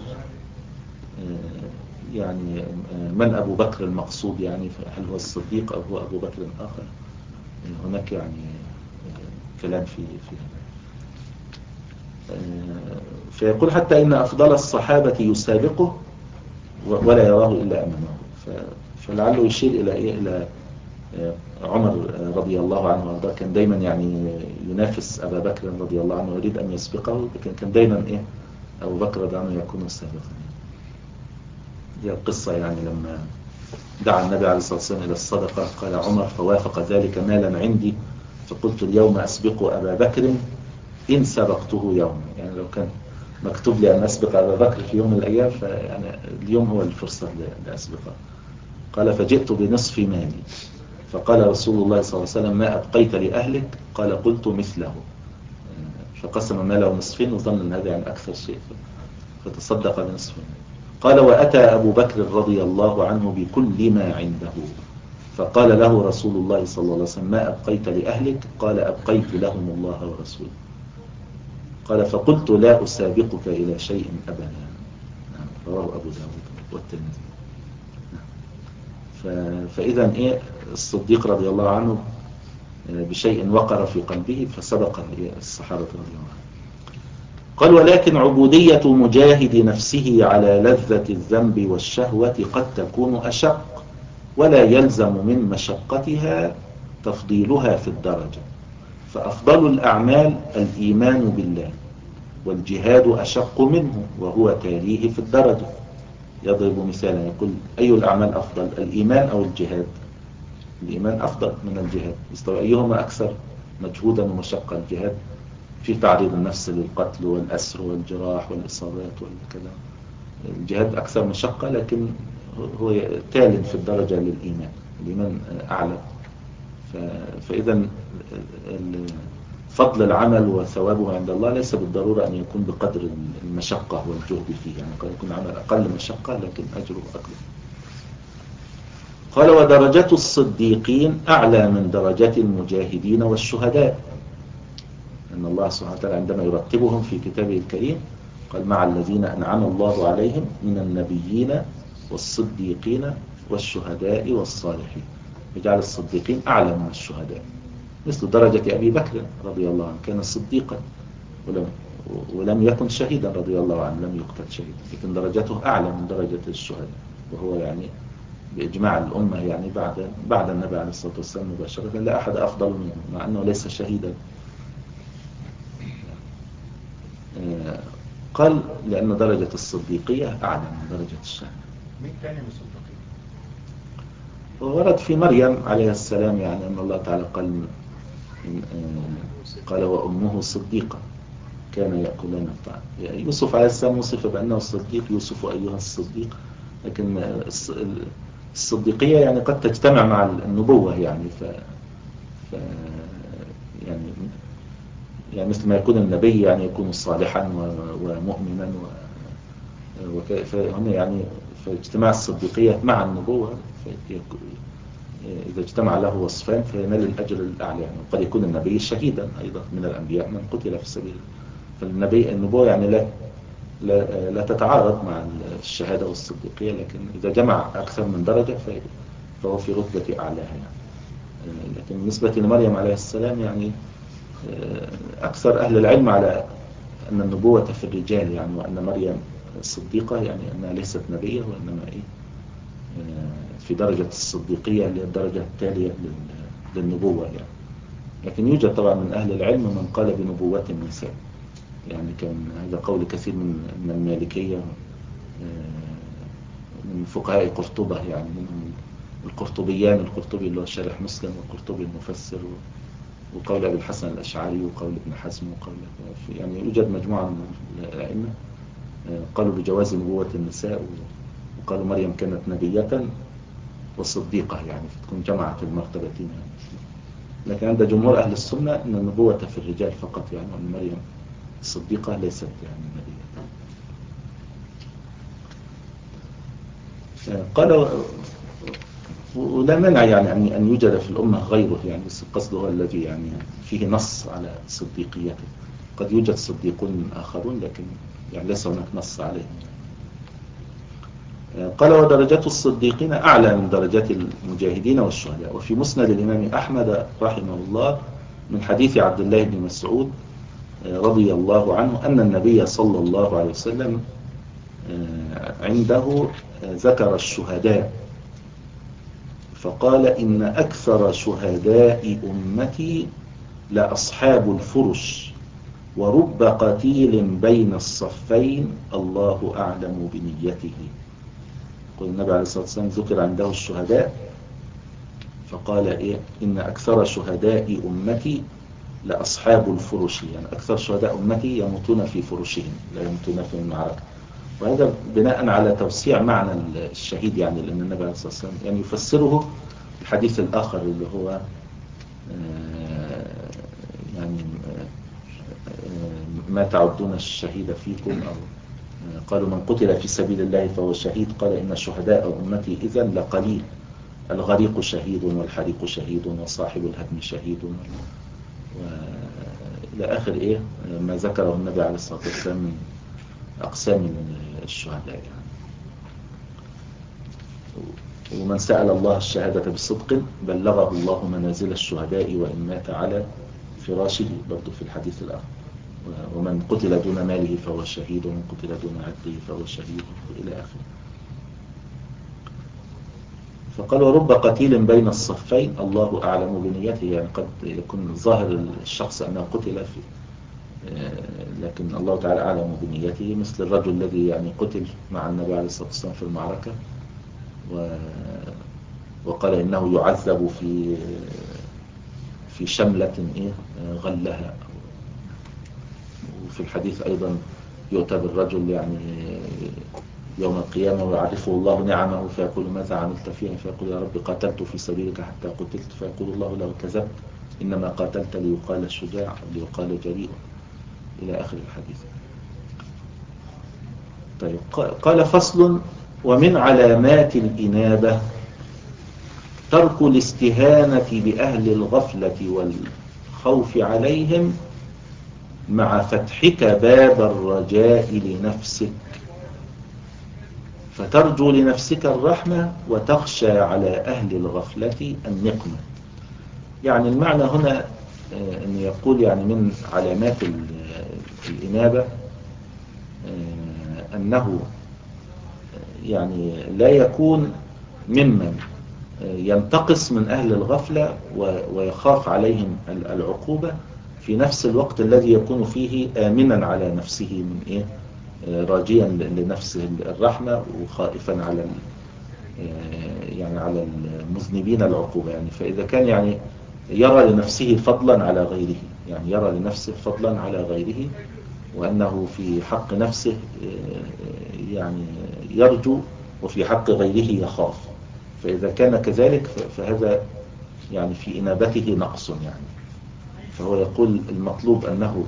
يعني من أبو بكر المقصود، يعني هل هو الصديق أو هو أبو بكر آخر؟ هناك يعني كلام في في هذا. فيقول: حتى إن أفضل الصحابة يسابقه، ولا يراه إلا أمامه. فلعله يشير إلى إيه؟ إلى عمر رضي الله عنه وارضاه، كان دايما يعني ينافس أبا بكر رضي الله عنه ويريد أن يسبقه، لكن كان دايما إيه أبو بكر رضي الله عنه يكون سابقا. دي القصة يعني لما دعا النبي عليه الصلاة والسلام إلى الصدقة قال عمر فوافق ذلك مالا عندي، فقلت اليوم أسبق أبا بكر إن سبقته يوم. يعني لو كان مكتوب لي أن أسبق أبا بكر في يوم من الأيام، فيعني اليوم هو الفرصة لأسبقه. قال فجئت بنصف مالي، فقال رسول الله صلى الله عليه وسلم ما أبقيت لأهلك؟ قال قلت مثله، فقسم ماله نصفين وظن أن هذا يعني أكثر شيء، فتصدق بنصفين. قال وأتى أبو بكر رضي الله عنه بكل ما عنده، فقال له رسول الله صلى الله عليه وسلم ما أبقيت لأهلك؟ قال أبقيت لهم الله ورسوله. قال فقلت لا أسابقك إلى شيء أبدا. رواه أبو داود والترمذي. فإذا إيه الصديق رضي الله عنه بشيء وقر في قلبه فسبق الصحابة رضي الله عنه. قال ولكن عبودية مجاهد نفسه على لذة الذنب والشهوة قد تكون أشق، ولا يلزم من مشقتها تفضيلها في الدرجة، فأفضل الأعمال الإيمان بالله، والجهاد أشق منه وهو تاليه في الدرجة. يضرب مثالا يقول أي الأعمال أفضل، الإيمان أو الجهاد؟ الإيمان أفضل من الجهاد. يستوى أيهما أكثر مجهودا ومشقة؟ الجهاد في تعريض النفس للقتل والأسر والجراح والإصابات والكذا، الجهاد أكثر مشقة، لكن هو تال في الدرجة للإيمان، الإيمان أعلى. فإذا فضل العمل وثوابه عند الله ليس بالضرورة أن يكون بقدر المشقة والجهد فيه، يعني قد يكون عمل أقل مشقة لكن أجره أكبر. قال ودرجة الصديقين أعلى من درجة المجاهدين والشهداء، أن الله سبحانه وتعالى عندما يرتبهم في كتابه الكريم قال مع الذين أنعم الله عليهم من النبيين والصديقين والشهداء والصالحين، يجعل الصديقين أعلى من الشهداء، مثل درجة أبي بكر رضي الله عنه كان صديقا ولم, ولم يكن شهيدا رضي الله عنه، لم يقتل شهيدا، لكن درجته أعلى من درجة الشهداء، وهو يعني بإجماع الأمة يعني بعد بعد النبي عليه الصلاة والسلام مباشرة لا أحد أفضل منه مع أنه ليس شهيدا. قال لأن درجة الصديقية أعلى من درجة الشهادة. مين تاني من الصديقين؟ ورد في مريم عليه السلام يعني أن الله تعالى قال قال وأمه صديقة كان يأكلان الطعام. يوسف عليه السلام وصف بأنه الصديق، يوسف أيها الصديق، لكن الصديقية يعني قد تجتمع مع النبوة يعني ف, ف يعني يعني مثل ما يكون النبي يعني يكون صالحا ومؤمنا فهم يعني فاجتماع الصديقية مع النبوة إذا اجتمع له وصفان فينال الأجر الأعلى يعني. وقد يكون النبي شهيدا أيضا من الأنبياء من قتل في سبيل، فالنبي النبوة يعني لا لا, لا تتعارض مع الشهادة والصديقية، لكن إذا جمع أكثر من درجة فهو في رتبة أعلاها يعني. لكن بالنسبة لمريم عليه السلام يعني أكثر أهل العلم على أن النبوة في الرجال يعني، وأن مريم صديقة يعني أنها ليست نبية وإنما إيه في درجة الصديقية اللي هي الدرجة التالية للنبوة يعني. لكن يوجد طبعا من أهل العلم من قال بنبوة النساء يعني، كان هذا قول كثير من من المالكية من فقهاء قرطبة يعني، منهم القرطبيان، القرطبي اللي هو شارح مسلم والقرطبي المفسر، وقول أبي الحسن الأشعري وقول ابن حزم وقول يعني يوجد مجموعة من الأئمة قالوا بجواز نبوة النساء، وقالوا مريم كانت نبية وصديقة يعني فتكون جمعت المرتبتين يعني. لكن عند جمهور أهل السنة أن النبوة في الرجال فقط يعني، وأن مريم الصديقة ليست يعني نبية. قال ولا مانع يعني أن أن يوجد في الأمة غيره يعني، بس القصد هو الذي يعني فيه نص على صديقيته. قد يوجد صديقون آخرون لكن يعني ليس هناك نص عليهم. قال ودرجات الصديقين أعلى من درجات المجاهدين والشهداء. وفي مسند الإمام أحمد رحمه الله من حديث عبد الله بن مسعود رضي الله عنه أن النبي صلى الله عليه وسلم عنده ذكر الشهداء فقال إن أكثر شهداء أمتي لأصحاب الفرش ورب قتيل بين الصفين الله أعلم بنيته. قال النبي عليه الصلاة والسلام ذكر عنده الشهداء فقال إيه إن أكثر شهداء أمتي لأصحاب الفرش، يعني أكثر شهداء أمتي يموتون في فرشهم لا يموتون في المعركة. وهذا بناء على توسيع معنى الشهيد، يعني لأن النبي عليه الصلاة والسلام يعني يفسره الحديث الآخر اللي هو يعني ما تعدون الشهيد فيكم، أو قالوا من قتل في سبيل الله فهو شهيد، قال إن الشهداء أمتي إذن لقليل، الغريق شهيد والحريق شهيد وصاحب الهدم شهيد، وإلى آخر إيه ما ذكره النبي عليه الصلاة والسلام من أقسام الشهداء يعني. ومن سأل الله الشهادة بصدق بلغه الله منازل الشهداء وإن مات على فراشه، برضو في الحديث الآخر. ومن قتل دون ماله فهو شهيد ومن قتل دون عرضه فهو شهيد إلى آخره. فقال ورب قتيل بين الصفين الله أعلم بنيته، يعني قد يكون ظاهر الشخص أنه قتل في، لكن الله تعالى أعلم بنيته، مثل الرجل الذي يعني قتل مع النبي عليه الصلاة والسلام في المعركة و... وقال إنه يعذب في في شملة إيه غلها. وفي الحديث أيضا يؤتى بالرجل يعني يوم القيامة ويعرفه الله نعمه فيقول ماذا عملت فيها، فيقول يا رب قاتلت في سبيلك حتى قتلت، فيقول الله له كذبت إنما قاتلت ليقال شجاع ليقال جريء إلى آخر الحديث. طيب قال فصل ومن علامات الإنابة ترك الاستهانة بأهل الغفلة والخوف عليهم مع فتحك باب الرجاء لنفسك، فترجو لنفسك الرحمة وتخشى على أهل الغفلة النقمة. يعني المعنى هنا أن يقول يعني من علامات الإنابة أنه يعني لا يكون ممن ينتقص من أهل الغفلة ويخاف عليهم العقوبة في نفس الوقت الذي يكون فيه آمنا على نفسه من إيه راجيا لنفسه الرحمة وخائفا على يعني على المذنبين العقوبة. يعني فإذا كان يعني يرى لنفسه فضلا على غيره، يعني يرى لنفسه فضلا على غيره وأنه في حق نفسه يعني يرجو وفي حق غيره يخاف، فإذا كان كذلك فهذا يعني في إنابته نقص. يعني فهو يقول المطلوب أنه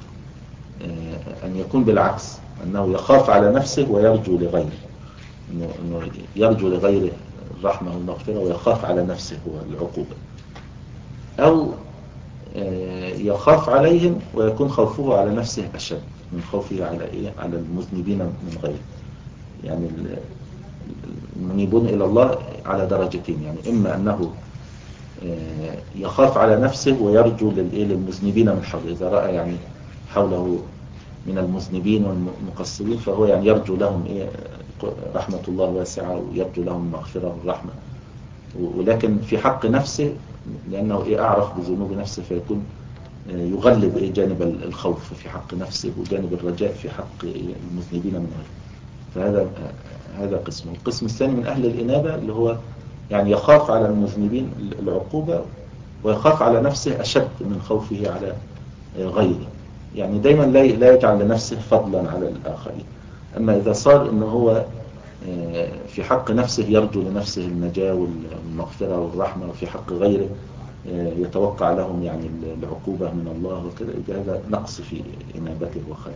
أن يكون بالعكس، أنه يخاف على نفسه ويرجو لغيره، أنه يرجو لغيره الرحمة والمغفرة ويخاف على نفسه العقوبة، أو يخاف عليهم ويكون خوفه على نفسه أشد من خوفه على إيه على المذنبين من غيره. يعني المنيبون إلى الله على درجتين، يعني إما أنه يخاف على نفسه ويرجو للمذنبين من حوله، إذا رأى يعني حوله من المذنبين والمقصرين فهو يعني يرجو لهم إيه رحمة الله واسعة ويرجو لهم المغفرة والرحمة. ولكن في حق نفسه لأنه إيه أعرف بذنوب نفسه فيكون يغلب إيه جانب الخوف في حق نفسه وجانب الرجاء في حق المذنبين من غيره. فهذا هذا قسم. القسم الثاني من أهل الإنابة اللي هو يعني يخاف على المذنبين العقوبة ويخاف على نفسه أشد من خوفه على غيره، يعني دايما لا يجعل لنفسه فضلا على الآخرين. أما إذا صار إنه هو في حق نفسه يرجو لنفسه النجاة والمغفرة والرحمة وفي حق غيره يتوقع لهم يعني العقوبة من الله وكذا، هذا نقص في إنابته وخيره.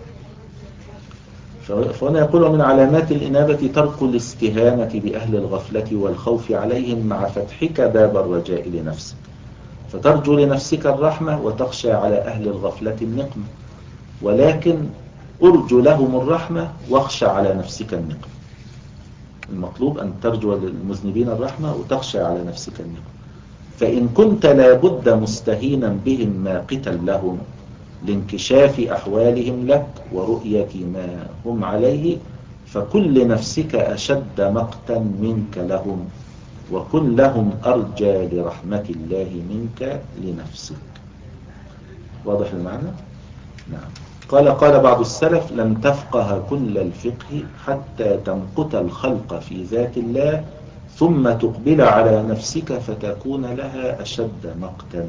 فهنا يقول من علامات الإنابة ترك الاستهانة بأهل الغفلة والخوف عليهم مع فتحك باب الرجاء لنفسك، فترجو لنفسك الرحمة وتخشى على أهل الغفلة النقمة، ولكن أرجو لهم الرحمة واخشى على نفسك النقمة. المطلوب أن ترجو للمذنبين الرحمة وتخشى على نفسك النقمة. فإن كنت لابد مستهينا بهم ماقتا لهم لانكشاف أحوالهم لك ورؤية ما هم عليه فكل نفسك أشد مقتا منك لهم، وكن لهم أرجى لرحمة الله منك لنفسك. واضح المعنى؟ نعم. قال قال بعض السلف: لن تفقه كل الفقه حتى تمقت الخلق في ذات الله ثم تقبل على نفسك فتكون لها أشد مقتا.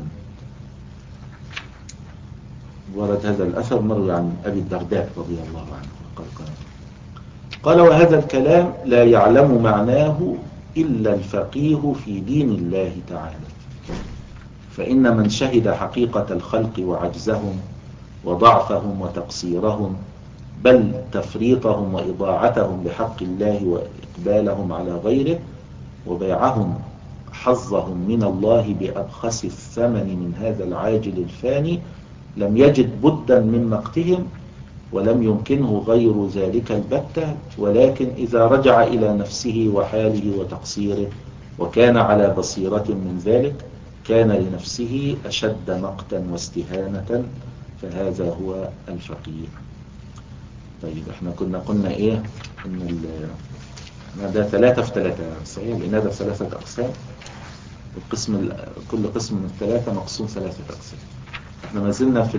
ورد هذا الأثر مروي عن أبي الدرداء رضي الله عنه قال قال قال: وهذا الكلام لا يعلم معناه إلا الفقيه في دين الله تعالى، فإن من شهد حقيقة الخلق وعجزهم وضعفهم وتقصيرهم بل تفريطهم وإضاعتهم بحق الله وإقبالهم على غيره وبيعهم حظهم من الله بأبخس الثمن من هذا العاجل الفاني لم يجد بدا من مقتهم، ولم يمكنه غير ذلك البتة، ولكن إذا رجع إلى نفسه وحاله وتقصيره وكان على بصيرة من ذلك كان لنفسه أشد مقتا واستهانة، فهذا هو الفقيه. طيب احنا كنا قلنا ايه ان ده ثلاثة في ثلاثة صحيح، لان هذا ثلاثة اقسام، القسم كل قسم من الثلاثة مقسوم ثلاثة اقسام. احنا ما زلنا في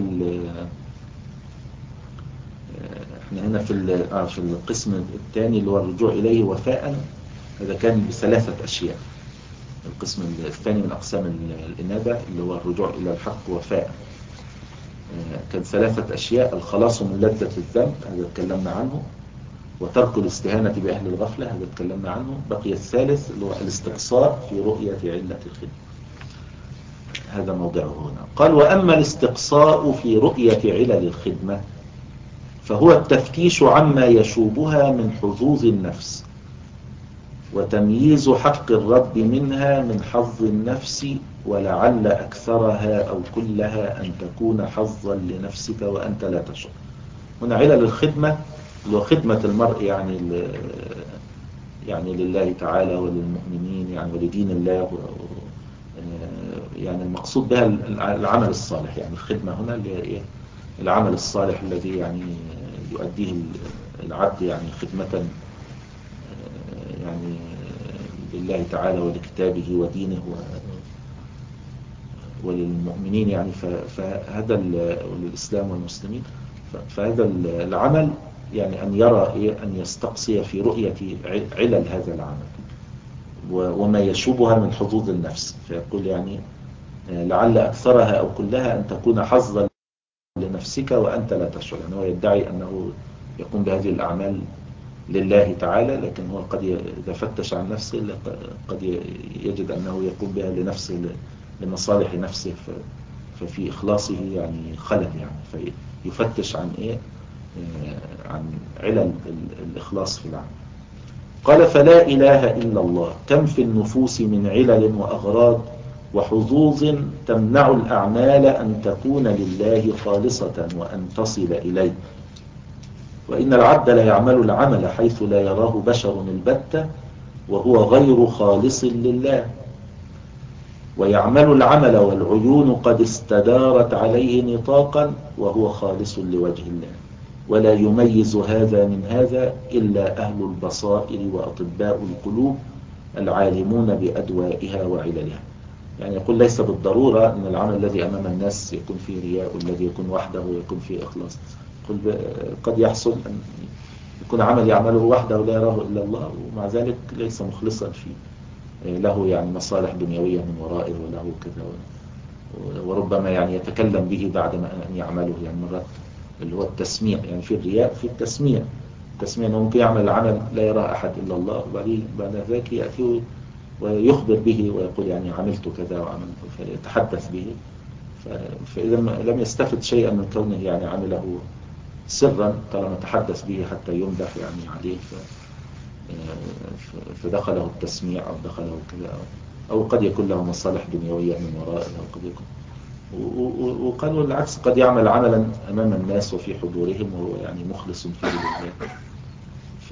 احنا هنا في اه في القسم الثاني اللي هو الرجوع اليه وفاء. هذا كان بثلاثة اشياء. القسم الثاني من اقسام الانابة اللي هو الرجوع الى الحق وفاء كان ثلاثة أشياء: الخلاص من لذة الذنب، هذا اتكلمنا عنه، وترك الاستهانة بأهل الغفلة، هذا اتكلمنا عنه. بقي الثالث اللي هو الاستقصاء في رؤية علة الخدمة، هذا موضعه هنا. قال: وأما الاستقصاء في رؤية علل الخدمة فهو التفتيش عما يشوبها من حظوظ النفس، وتمييز حق الرب منها من حظ النفس، ولعل أكثرها أو كلها أن تكون حظا لنفسك وأنت لا تشعر. هنا علل الخدمة اللي هو خدمة المرء يعني يعني لله تعالى وللمؤمنين يعني ولدين الله، يعني المقصود بها العمل الصالح. يعني الخدمة هنا اللي هي إيه؟ العمل الصالح الذي يعني يؤديه العبد يعني خدمة يعني لله تعالى ولكتابه ودينه وللمؤمنين يعني. فهذا الإسلام والمسلمين، فهذا العمل يعني أن يرى إيه؟ أن يستقصي في رؤية علل هذا العمل وما يشوبها من حظوظ النفس، فيقول يعني لعل أكثرها أو كلها أن تكون حظا لنفسك وأنت لا تشعر. يعني هو يدعي أنه يقوم بهذه الأعمال لله تعالى، لكن هو قد إذا فتش عن نفسه قد يجد أنه يقوم بها لنفسه لمصالح نفسه، ففي إخلاصه يعني خلل يعني، فيفتش عن إيه؟ عن علل الإخلاص في العمل. قال: فلا إله إلا الله، كم في النفوس من علل وأغراض وحظوظ تمنع الأعمال أن تكون لله خالصة وأن تصل إليه. وإن العبد لا يعمل العمل حيث لا يراه بشر البتة وهو غير خالص لله، ويعمل العمل والعيون قد استدارت عليه نطاقا وهو خالص لوجه الله، ولا يميز هذا من هذا إلا أهل البصائر وأطباء القلوب العالمون بأدوائها وعللها. يعني يقول ليس بالضرورة أن العمل الذي أمام الناس يكون فيه رياء، والذي يكون وحده يكون فيه إخلاص. قد يحصل أن يكون عمل يعمله وحده لا يراه إلا الله، ومع ذلك ليس مخلصا فيه، له يعني مصالح دنيوية من ورائه وله كذا، وربما يعني يتكلم به بعد ما أن يعمله. يعني مرات اللي هو التسميع، يعني في الرياء في التسميع. التسميع أنه ممكن يعمل العمل لا يراه أحد إلا الله، وبعدين بعد ذلك يأتي ويخبر به ويقول يعني عملت كذا وعملت، فيتحدث به. فإذا لم يستفد شيئا من كونه يعني عمله سرا طالما تحدث به حتى يمدح يعني عليه، فدخله التسميع أو دخله كذا، أو قد يكون له مصالح دنيوية من ورائه، أو قد يكون. وقالوا العكس، قد يعمل عملا أمام الناس وفي حضورهم وهو يعني مخلص فيه لله. ف...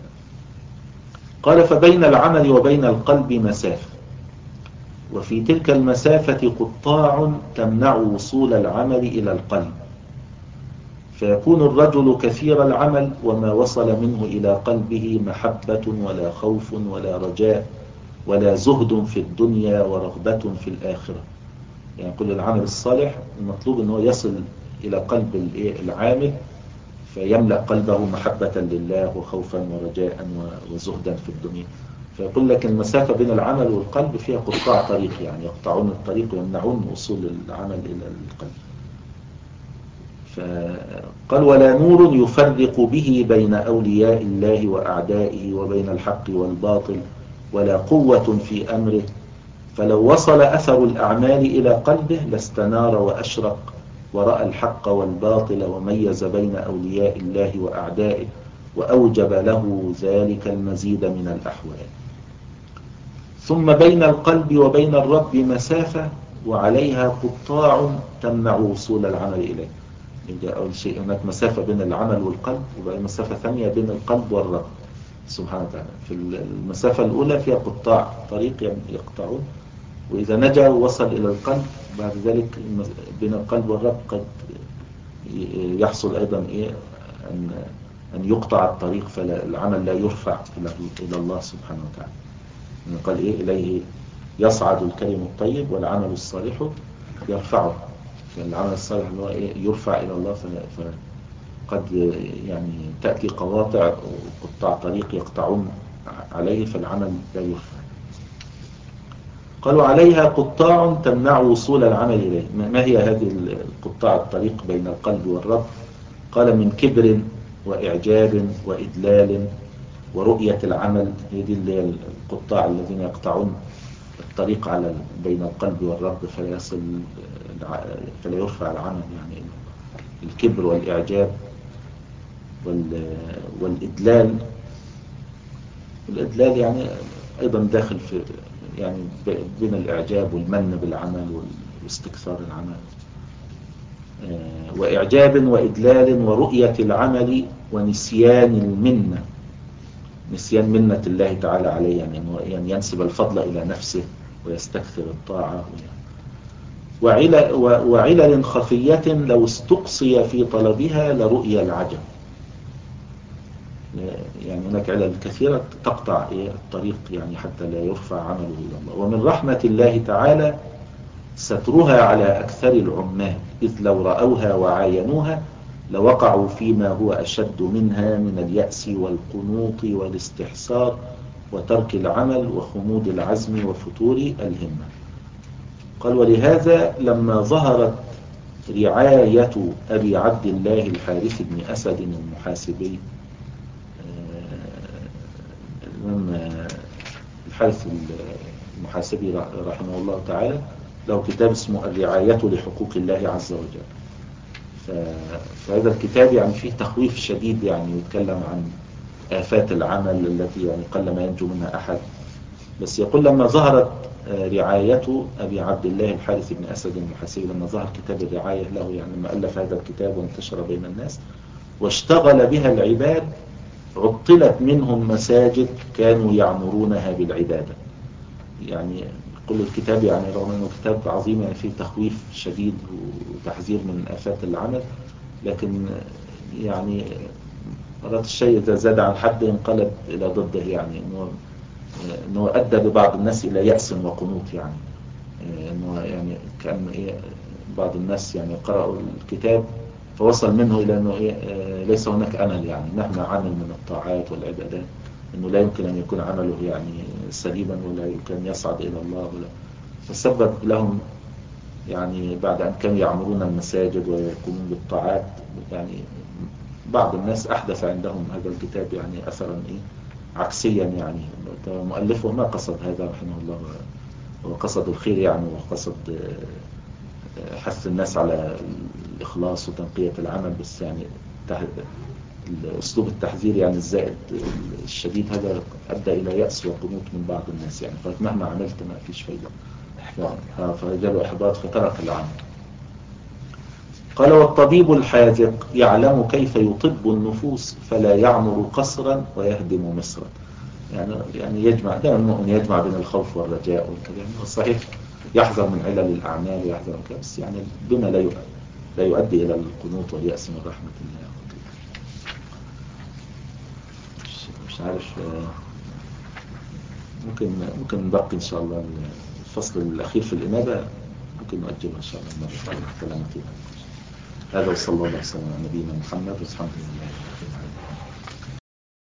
قال: فبين العمل وبين القلب مسافة، وفي تلك المسافة قطاع تمنع وصول العمل إلى القلب، فيكون الرجل كثير العمل وما وصل منه إلى قلبه محبة ولا خوف ولا رجاء ولا زهد في الدنيا ورغبة في الآخرة. يعني كل العمل الصالح المطلوب أنه يصل إلى قلب العامل فيملأ قلبه محبة لله وخوفا ورجاء وزهدا في الدنيا. فيقول لك المسافة بين العمل والقلب فيها قطاع طريق، يعني يقطعون الطريق ويمنعون وصول العمل إلى القلب. فقال ولا نور يفرق به بين أولياء الله وأعدائه وبين الحق والباطل ولا قوة في أمره، فلو وصل أثر الأعمال إلى قلبه لاستنار وأشرق ورأى الحق والباطل وميز بين أولياء الله وأعدائه وأوجب له ذلك المزيد من الأحوال. ثم بين القلب وبين الرب مسافة وعليها قطاع تمنع وصول العمل إليه. يبقى أول شيء هناك مسافة بين العمل والقلب، وبقى مسافة ثانية بين القلب والرب سبحانه وتعالى. في المسافة الأولى فيها قطاع طريق يقطعون، وإذا نجا وصل إلى القلب بعد ذلك بين القلب والرب قد يحصل أيضا إيه أن أن يقطع الطريق فالعمل لا يرفع إلى الله سبحانه وتعالى. قال إيه إليه يصعد الكلم الطيب والعمل الصالح يرفعه. العمل الصالح اللي هو إيه يرفع إلى الله، فقد يعني تأتي قواطع وقطاع طريق يقطعون عليه فالعمل لا يرفع. قالوا عليها قطاع تمنع وصول العمل إليه. ما هي هذه القطاع الطريق بين القلب والرب؟ قال من كبر وإعجاب وإدلال ورؤية العمل. هي دي اللي هي القطاع الذين يقطعون الطريق على بين القلب والرب فلا يصل فلا يرفع العمل. يعني الكبر والإعجاب والإدلال. الإدلال يعني أيضا داخل في يعني بين الإعجاب والمن بالعمل واستكثار العمل. وإعجاب وإدلال ورؤية العمل ونسيان المنة، نسيان منة الله تعالى عليه، يعني ينسب الفضل إلى نفسه ويستكثر الطاعة. وعلل, وعلل خفية لو استقصي في طلبها لرؤية العجب. يعني هناك علل كثيرة تقطع الطريق يعني حتى لا يرفع عمله إلى الله. ومن رحمة الله تعالى سترها على أكثر العمال، إذ لو رأوها وعاينوها لوقعوا فيما هو أشد منها من اليأس والقنوط والاستحسار وترك العمل وخمود العزم وفتور الهمة. قال ولهذا لما ظهرت رعاية أبي عبد الله الحارث بن أسد المحاسبي، الإمام الحارث المحاسبي رحمه الله تعالى له كتاب اسمه الرعاية لحقوق الله عز وجل. فهذا الكتاب يعني فيه تخويف شديد، يعني يتكلم عن آفات العمل التي يعني قل ما ينجو منها أحد. بس يقول لما ظهرت رعاية أبي عبد الله الحارث بن أسد المحاسبي، لما ظهر كتاب الرعاية له يعني لما ألف هذا الكتاب وانتشر بين الناس واشتغل بها العباد عطلت منهم مساجد كانوا يعمرونها بالعبادة. يعني كل الكتاب يعني رغم أنه كتاب عظيم يعني فيه تخويف شديد وتحذير من آفات العمل، لكن يعني مرات الشيء إذا زاد عن حد انقلب إلى ضده، يعني أنه أنه أدى ببعض الناس إلى يأس وقنوط. يعني أنه يعني كأن إيه بعض الناس يعني قرأوا الكتاب فوصل منه إلى أنه إيه ليس هناك أمل، يعني مهما عمل من الطاعات والعبادات أنه لا يمكن أن يكون عمله يعني سليما ولا يمكن يصعد إلى الله ولا. فسبب لهم يعني بعد أن كانوا يعمرون المساجد ويقومون بالطاعات يعني بعض الناس أحدث عندهم هذا الكتاب يعني أثرا إيه عكسيا. يعني مؤلفه ما قصد هذا رحمه الله، وقصد الخير يعني وقصد حث الناس على الإخلاص وتنقية العمل، بس يعني أسلوب التحذير يعني الزائد الشديد هذا أدى إلى يأس وقنوط من بعض الناس. يعني مهما عملت ما فيش فايدة، فجاله إحباط فترك العمل. قال والطبيب الحاذق يعلم كيف يطب النفوس فلا يعمر قصرا ويهدم مصرا. يعني يعني يجمع دائما المؤمن يجمع بين الخوف والرجاء والكلام. والصحيح يحذر من علل الأعمال ويحذر من كده، بس يعني بما لا يؤمن. لا يؤدي إلى القنوط واليأس من رحمة الله. مش, مش عارف، ممكن ممكن نبقي إن شاء الله الفصل الأخير في الإنابة، ممكن نؤجله إن شاء الله المرة الكلام فيها. هذا وصلى الله وسلم على نبينا محمد وسبحانه الله.